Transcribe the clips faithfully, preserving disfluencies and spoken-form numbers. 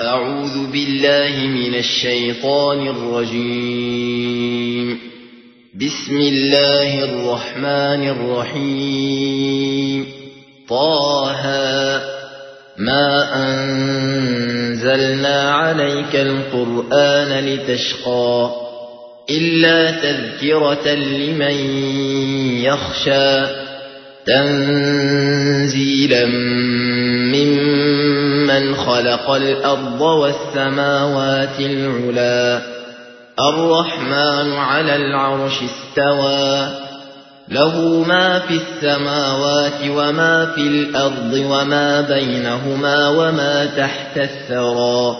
أعوذ بالله من الشيطان الرجيم. بسم الله الرحمن الرحيم. طه ما أنزلنا عليك القرآن لتشقى إلا تذكرة لمن يخشى تنزيلا ممن خلق الأرض والسماوات العلا الرحمن على العرش استوى له ما في السماوات وما في الأرض وما بينهما وما تحت الثرى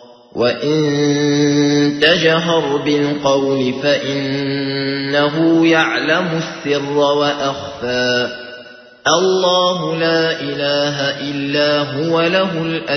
وإن تجهر بالقول فإنه يعلم السر وأخفى الله لا إله إلا هو له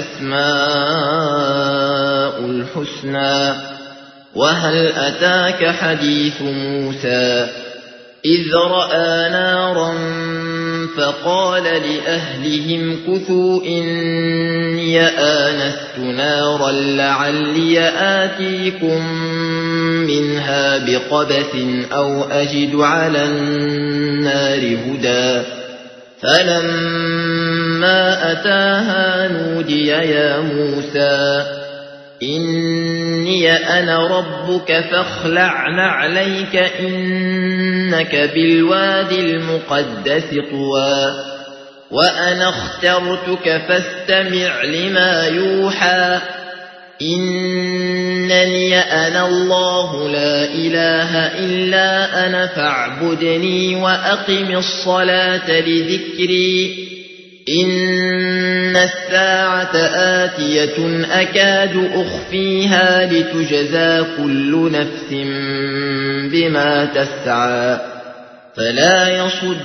الأسماء الحسنى وهل أتاك حديث موسى إذ رأى نارا فقال لأهلهم كثوا إني آنست نارا لعلي آتيكم منها بقبس أو أجد على النار هدى فلما أتاها نودي يا موسى إني أنا ربك فاخلع نعليك إنك بالوادي المقدس طوى وأنا اخترتك فاستمع لما يوحى إنني أنا الله لا إله إلا أنا فاعبدني وأقم الصلاة لذكري إن الساعة آتية أكاد أخفيها لتجزى كل نفس بما تسعى فلا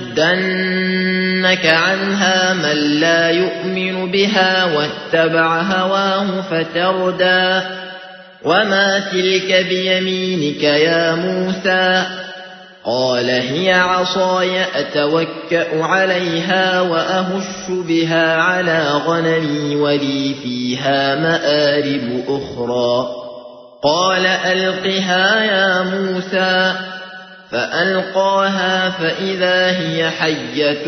يصدنك عنها من لا يؤمن بها واتبع هواه فتردى وما تلك بيمينك يا موسى قال هي عصاي أتوكأ عليها وأهش بها على غنمي ولي فيها مآرب أخرى قال ألقها يا موسى فألقاها فإذا هي حية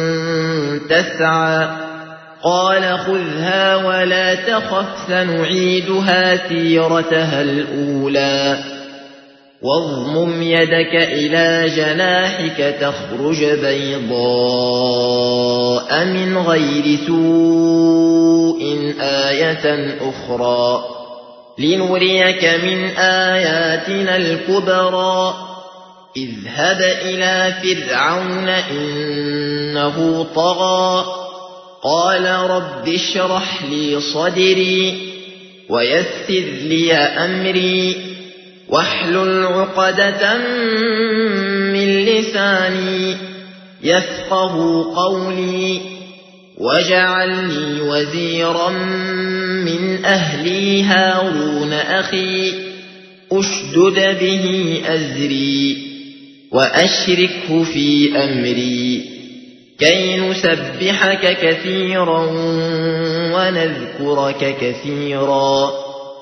تسعى قال خذها ولا تخف سنعيدها سيرتها الأولى واضمم يدك إلى جناحك تخرج بيضاء من غير سوء آية أخرى لنريك من آياتنا الكبرى اذهب إلى فرعون إنه طغى قال رب اشرح لي صدري ويسر لي أمري واحلل عقدة من لساني يفقه قولي واجعل لي وزيرا من أهلي هارون أخي أشدد به أزري وأشركه في أمري كي نسبحك كثيرا ونذكرك كثيرا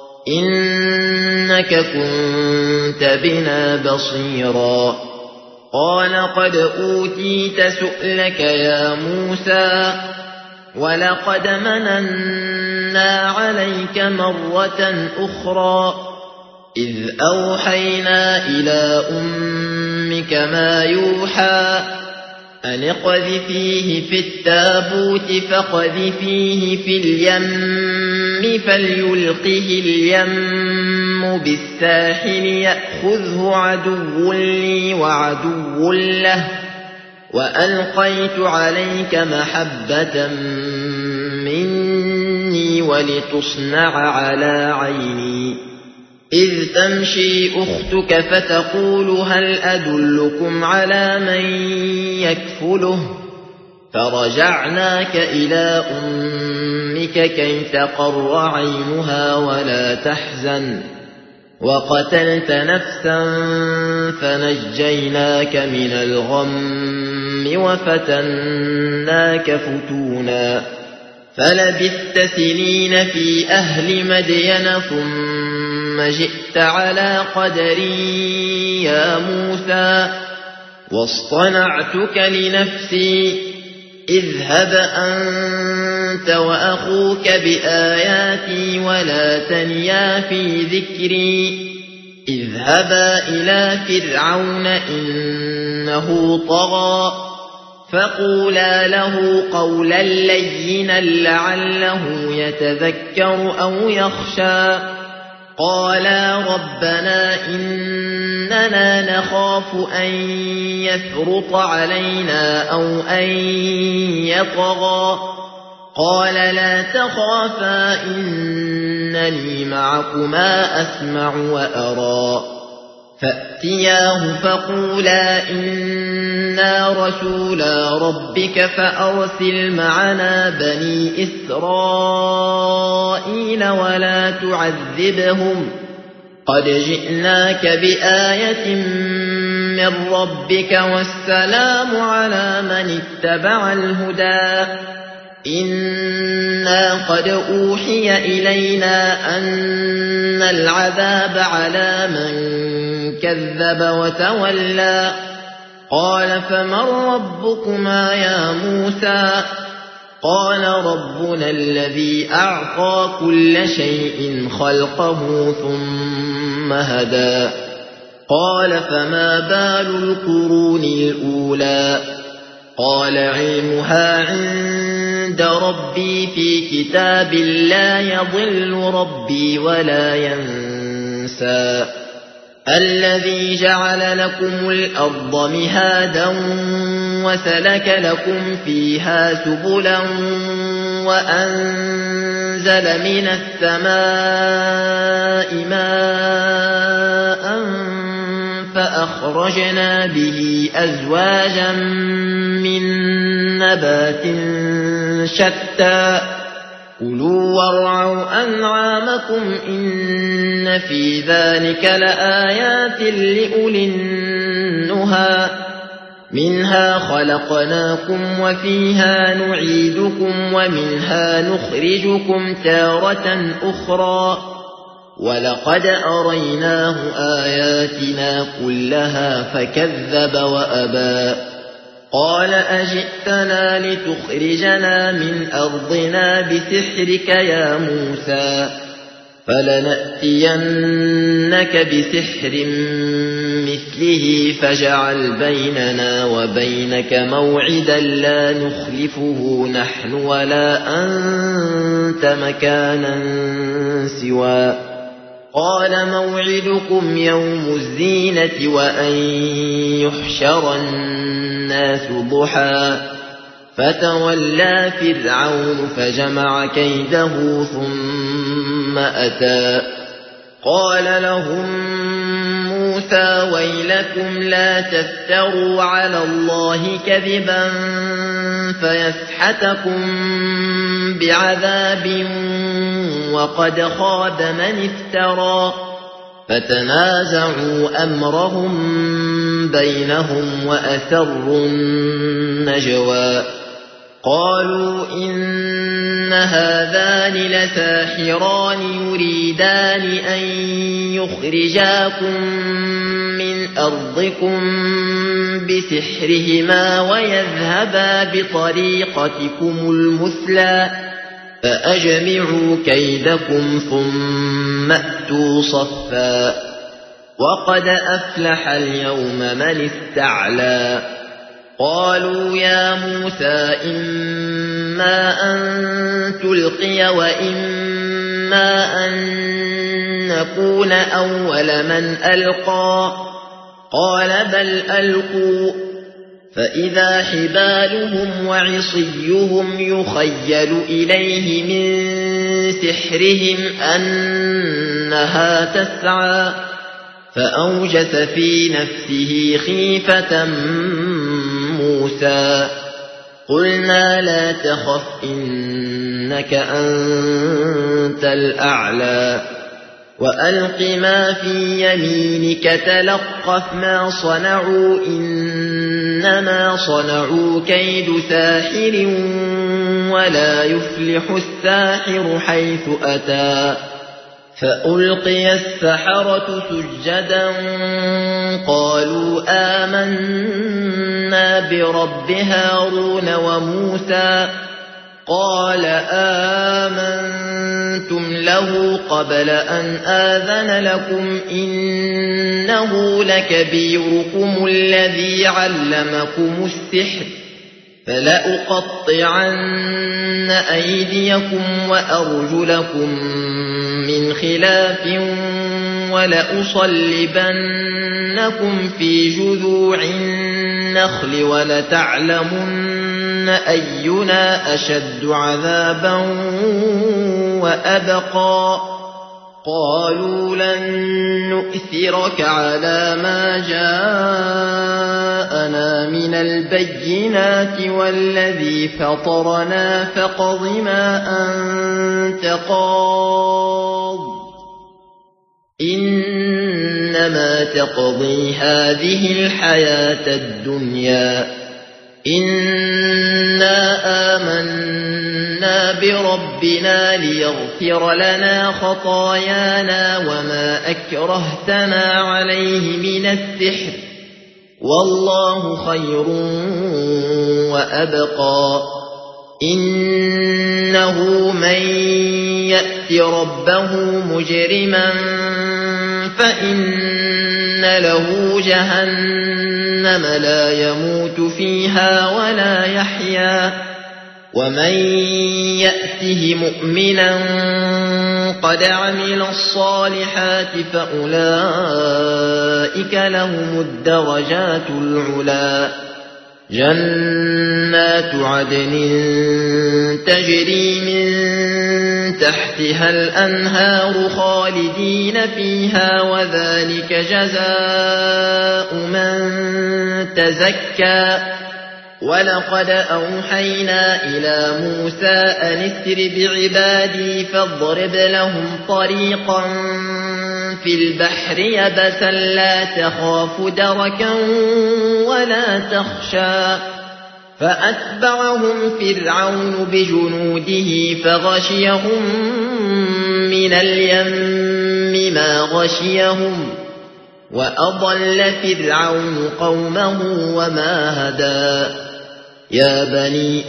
إنك كنت بنا بصيرا قال قد أوتيت سؤلك يا موسى ولقد مننا عليك مرة أخرى إذ أوحينا إلى أمك ما يوحى أن اقذفيه في التابوت فاقذفيه في اليم فليلقه اليم بالساحل يأخذه عدو لي وعدو له وألقيت عليك محبة مني ولتصنع على عيني إذ تمشي أختك فتقول هل أدلكم على من يكفله فرجعناك إلى أمك كي تقر عينها ولا تحزن وقتلت نفسا فنجيناك من الغم وفتناك فتونا فلبثت سنين في أهل مدين ثم جئت على قدري يا موسى واصطنعتك لنفسي اذهب أنت وأخوك بآياتي ولا تنيا في ذكري اذهبا إلى فرعون إنه طغى فقولا له قولا لينا لعله يتذكر أو يخشى قالا ربنا إننا نخاف أن يفرط علينا أو أن يطغى قال لا تخافا إنني معكما أسمع وأرى فأتياه فقولا إنا رسولا ربك فأرسل معنا بني إسرائيل ولا تعذبهم قد جئناك بآية من ربك والسلام على من اتبع الهدى إنا قد أوحي إلينا أن العذاب على من كذب وتولى قال فمن ربكما يا موسى قال ربنا الذي أعطى كل شيء خلقه ثم هدى قال فما بال القرون الأولى قال علمها عند ربي في كتاب لا يضل ربي ولا ينسى الذي جعل لكم الأرض مهادا وسلك لكم فيها سبلا وأنزل من السماء ماء فأخرجنا به أزواجا من نبات شتى كلوا وارعوا أنعامكم إن في ذلك لآيات لأولي النهى منها خلقناكم وفيها نعيدكم ومنها نخرجكم تارة أخرى ولقد أريناه آياتنا كلها فكذب وأبى قال أجئتنا لتخرجنا من أرضنا بسحرك يا موسى فلنأتينك بسحر مثله فاجعل بيننا وبينك موعدا لا نخلفه نحن ولا أنت مكانا سوى قال موعدكم يوم الزينة وأن يحشر الناس ضحى فتولى فرعون فجمع كيده ثم أتى قال لهم موسى ويلكم لا تفتروا على الله كذبا فيسحتكم بعذاب وقد خاب من افترى فتنازعوا أمرهم بينهم وأسروا النجوى قالوا إن هذان لساحران يريدان أن يخرجاكم من أرضكم بسحرهما ويذهبا بطريقتكم المثلى فأجمعوا كيدكم ثم أتوا صفا وقد أفلح اليوم من استعلى قالوا يا موسى إما أن تلقي وإما أن نكون أول من ألقى قال بل ألقوا فإذا حبالهم وعصيهم يخيل إليه من سحرهم أنها تسعى فأوجس في نفسه خيفة موسى قلنا لا تخف إنك أنت الأعلى وألق ما في يمينك تلقف ما صنعوا إنما صنعوا كيد ساحر ولا يفلح الساحر حيث أتى فألقي السحرة سجدا قالوا آمنا برب هارون وموسى قال آمنتم له قبل أن آذن لكم إنه لكبيركم الذي علمكم السحر فلأقطعن أيديكم وأرجلكم من خلاف ولأصلبنكم في جذوع النخل ولتعلمن أينا أشد عذابا وأبقى قالوا لن نؤثرك على ما جاءنا من البينات والذي فطرنا فاقض ما أنت قاض إنما تقضي هذه الحياة الدنيا إنا آمنا بربنا ليغفر لنا خطايانا وما أكرهتنا عليه من السحر والله خير وأبقى إنه من يأت ربه مجرما فإن له جهنم لا يموت فيها ولا يحيا ومن يأته مؤمنا قد عمل الصالحات فأولئك لهم الدرجات العلا جنات عدن تجري من تحتها الأنهار خالدين فيها وذلك جزاء من تزكى ولقد أوحينا إلى موسى أن اسر بعبادي فاضرب لهم طريقا في البحر يبسا لا تخاف دركا ولا تخشى فأتبعهم فرعون بجنوده فغشيهم من اليم ما غشيهم وأضل فرعون قومه وما هدى يا بني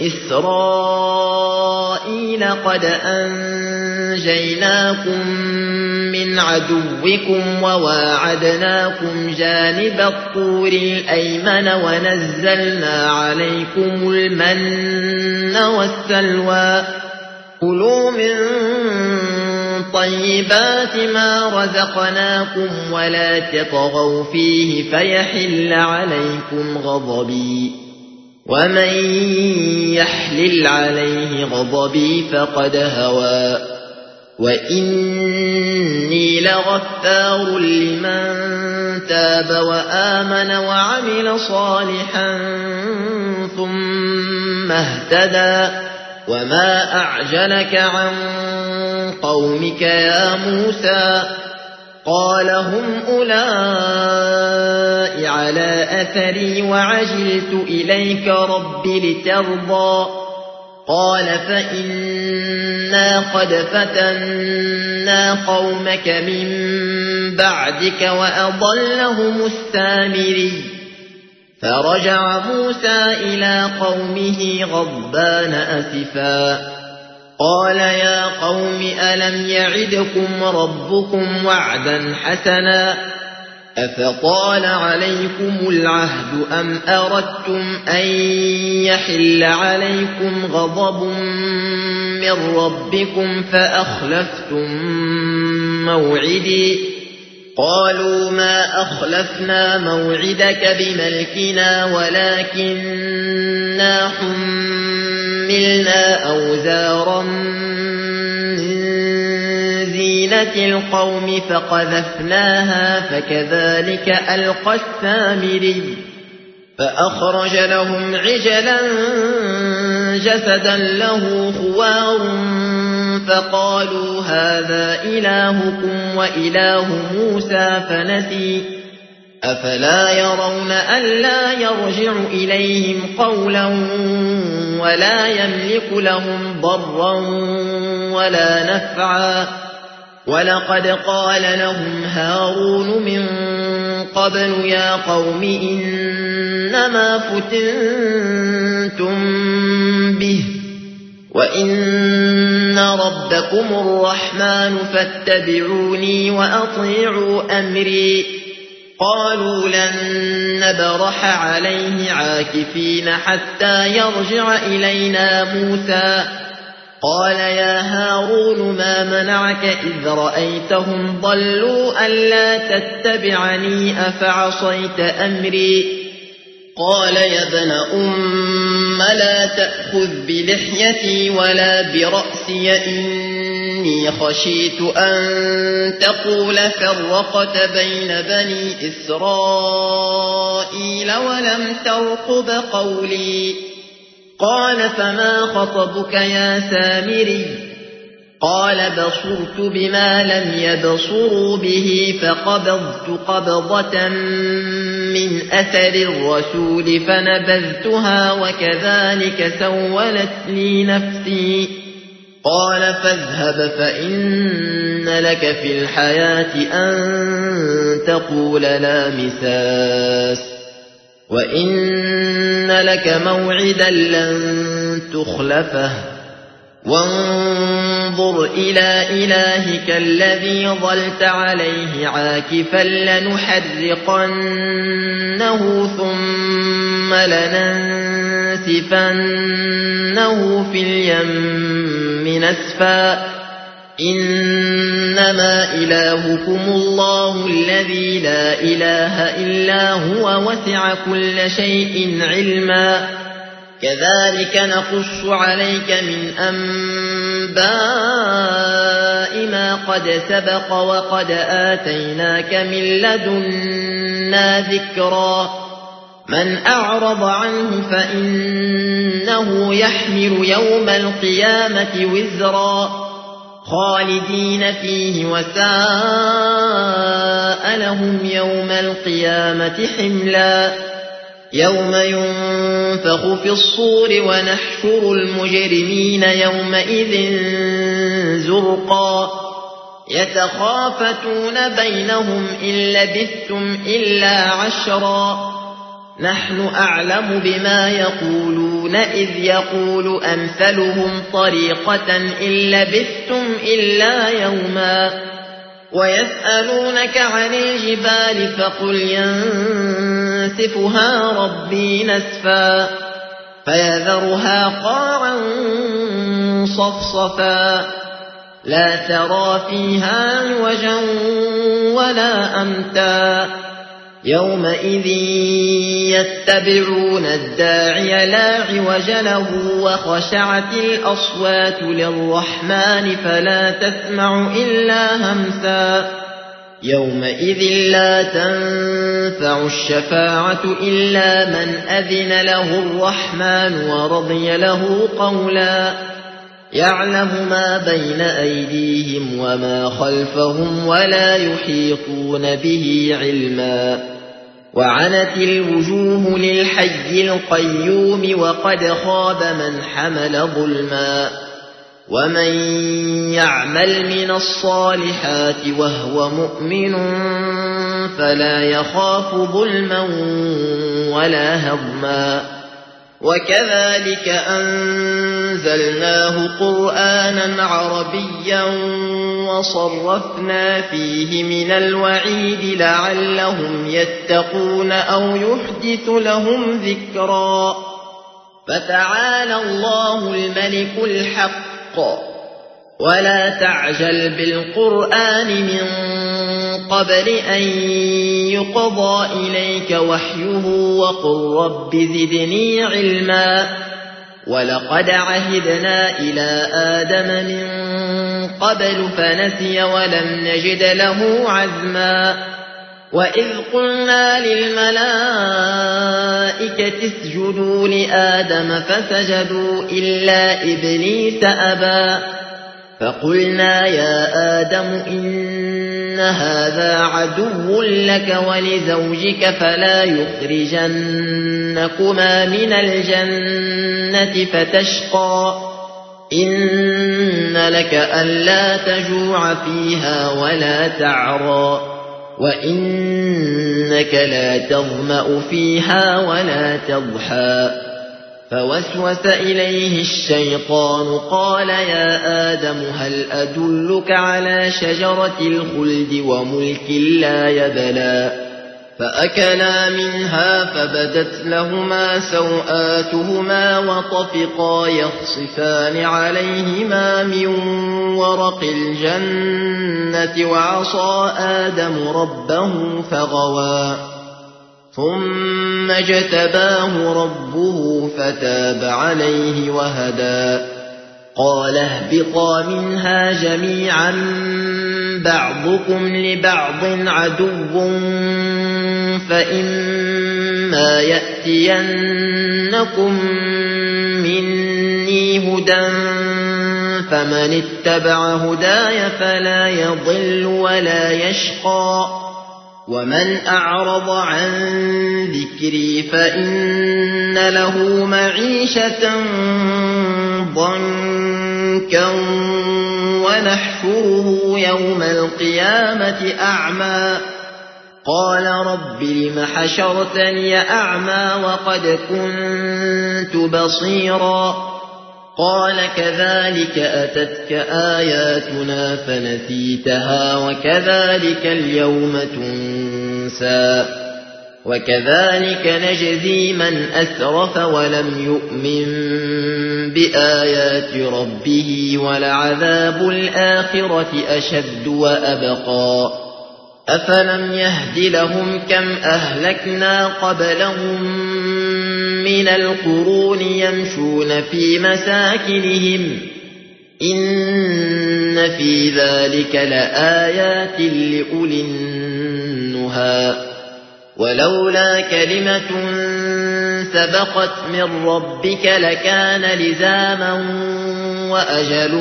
إسرائيل قد أنجيناكم من عدوكم وواعدناكم جانب الطور الأيمن ونزلنا عليكم المن والسلوى كلوا من طيبات ما رزقناكم ولا تطغوا فيه فيحل عليكم غضبي ومن يحلل عليه غضبي فقد هوى وإني لغفار لمن تاب وآمن وعمل صالحا ثم اهتدى وما أعجلك عن قومك يا موسى قال هم أولئك على أثري وعجلت إليك رب لترضى قال فإنا قد فتنا قومك من بعدك وأضلهم السامري فرجع موسى إلى قومه غضبان أسفا قال يا قوم ألم يعدكم ربكم وعدا حسنا أفطال عليكم العهد أم أردتم أن يحل عليكم غضب من ربكم فأخلفتم موعدي قالوا ما أخلفنا موعدك بملكنا ولكننا حملنا أوزارا من زينة القوم فقذفناها فكذلك ألقى السامري فأخرج لهم عجلا جسدا له خوار فقالوا هذا إلهكم وإله موسى فنسي أفلا يرون ألا يرجع إليهم قولا ولا يملك لهم ضرا ولا نفعا ولقد قال لهم هارون من قبل يا قوم إنما فتنتم به وإن ربكم الرحمن فاتبعوني وأطيعوا أمري قالوا لن نبرح عليه عاكفين حتى يرجع إلينا موسى قال يا هارون ما منعك إذ رأيتهم ضلوا ألا تتبعني أفعصيت أمري قال يا ابن أم لا تأخذ بلحيتي ولا برأسي إني خشيت أن تقول فرقت بين بني إسرائيل ولم ترقب قولي قال فما خطبك يا سامري قال بصرت بما لم يبصروا به فقبضت قبضة من أثر الرسول فنبذتها وكذلك سولت لي نفسي قال فاذهب فإن لك في الحياة أن تقول لا مساس وإن لك موعدا لن تخلفه وانظر إلى إلهك الذي ظلت عليه عاكفا لنحرقنه ثم لننسفنه في اليم نسفا إنما إلهكم الله الذي لا إله إلا هو وسع كل شيء علما كذلك نقص عليك من أنباء ما قد سبق وقد آتيناك من لدنا ذكرا من أعرض عنه فإنه يحمل يوم القيامة وزرا خالدين فيه وساء لهم يوم القيامة حملا يوم ينفخ في الصور ونحشر المجرمين يومئذ زرقا يتخافتون بينهم إن لبثتم إلا عشرا نحن أعلم بما يقولون إذ يقول أمثلهم طريقة إن لبثتم إلا يوما ويسألونك عن الجبال فقل ينسفها ربي نسفا فيذرها قاعا صفصفا لا ترى فيها عوجا ولا أمتا يومئذ يتبعون الداعي لا عوج له وخشعت الأصوات للرحمن فلا تسمع إلا همسا يومئذ لا تنفع الشفاعة إلا من أذن له الرحمن ورضي له قولا يعلم ما بين أيديهم وما خلفهم ولا يحيطون به علما وعنت الوجوه للحي القيوم وقد خاب من حمل ظلما ومن يعمل من الصالحات وهو مؤمن فلا يخاف ظلما ولا هضما وكذلك أنزلناه قرآنا عربيا وصرفنا فيه من الوعيد لعلهم يتقون أو يحدث لهم ذكرا فتعالى الله الملك الحق ولا تعجل بالقرآن من قبل أن يقضى إليك وحيه وقل رب زدني علما ولقد عهدنا إلى آدم من قبل فنسي ولم نجد له عزما وإذ قلنا للملائكة اسجدوا لآدم فسجدوا إلا إبليس أبى فقلنا يا آدم إن هذا عدو لك ولزوجك فلا يخرجنكما لنخرجنكما من الجنة فتشقى إن لك ألا تجوع فيها ولا تعرى وإنك لا تظمأ فيها ولا تضحى فوسوس إليه الشيطان قال يا آدم هل أدلك على شجرة الخلد وملك لا يبلى فأكلا منها فبدت لهما سوآتهما وطفقا يخصفان عليهما من ورق الجنة وعصى آدم ربه فغوى ثم اجتباه ربه فتاب عليه وهدى قال اهبطا منها جميعا بعضكم لبعض عدو فإما يأتينكم مني هدى فمن اتبع هداي فلا يضل ولا يشقى ومن أعرض عن ذكري فإن له معيشة ضنكا ونحشره يوم القيامة أعمى قال رب لم حشرتني أعمى وقد كنت بصيرا قال كذلك أتتك آياتنا فنسيتها وكذلك اليوم تنسى وكذلك نجزي من أسرف ولم يؤمن بآيات ربه ولعذاب الآخرة أشد وأبقى أفلم يهد لهم كم أهلكنا قبلهم من القرون يمشون في مساكنهم إن في ذلك لآيات لأولي النهى ولولا كلمة سبقت من ربك لكان لزاما وأجل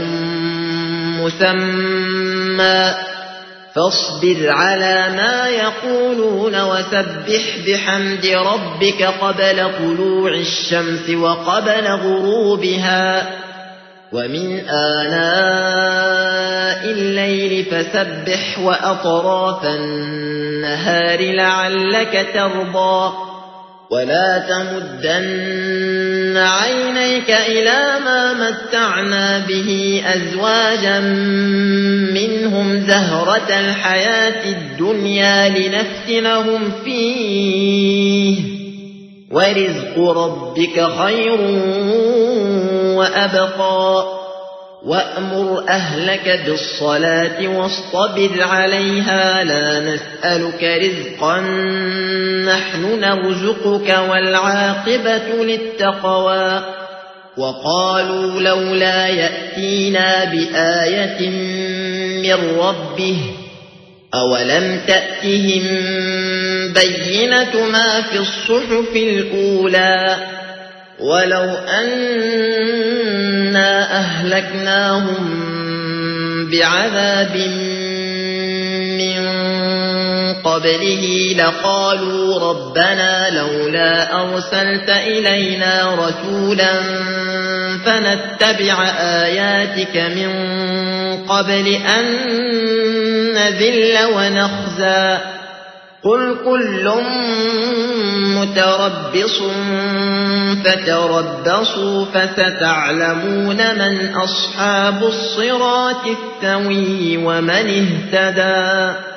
مسمى فاصبر على ما يقولون وسبح بحمد ربك قبل طلوع الشمس وقبل غروبها ومن آناء الليل فسبح وأطراف النهار لعلك ترضى ولا تمدن عينيك إلى ما متعنا به أزواجا منهم زهرة الحياة الدنيا لنفتنهم فيه ورزق ربك خير وأبقى وأمر أهلك بالصلاة واصطبر عليها لا نسألك رزقا نحن نرزقك والعاقبة للتقوى وقالوا لولا يأتينا بآية من ربه أولم تأتهم بينة ما في الصحف الأولى ولو أنا أهلكناهم بعذاب من قبله لقالوا ربنا لولا أرسلت إلينا رسولا فنتبع آياتك من قبل أن نذل ونخزى قل كل متربص فتربصوا فستعلمون من أصحاب الصراط السوي ومن اهتدى.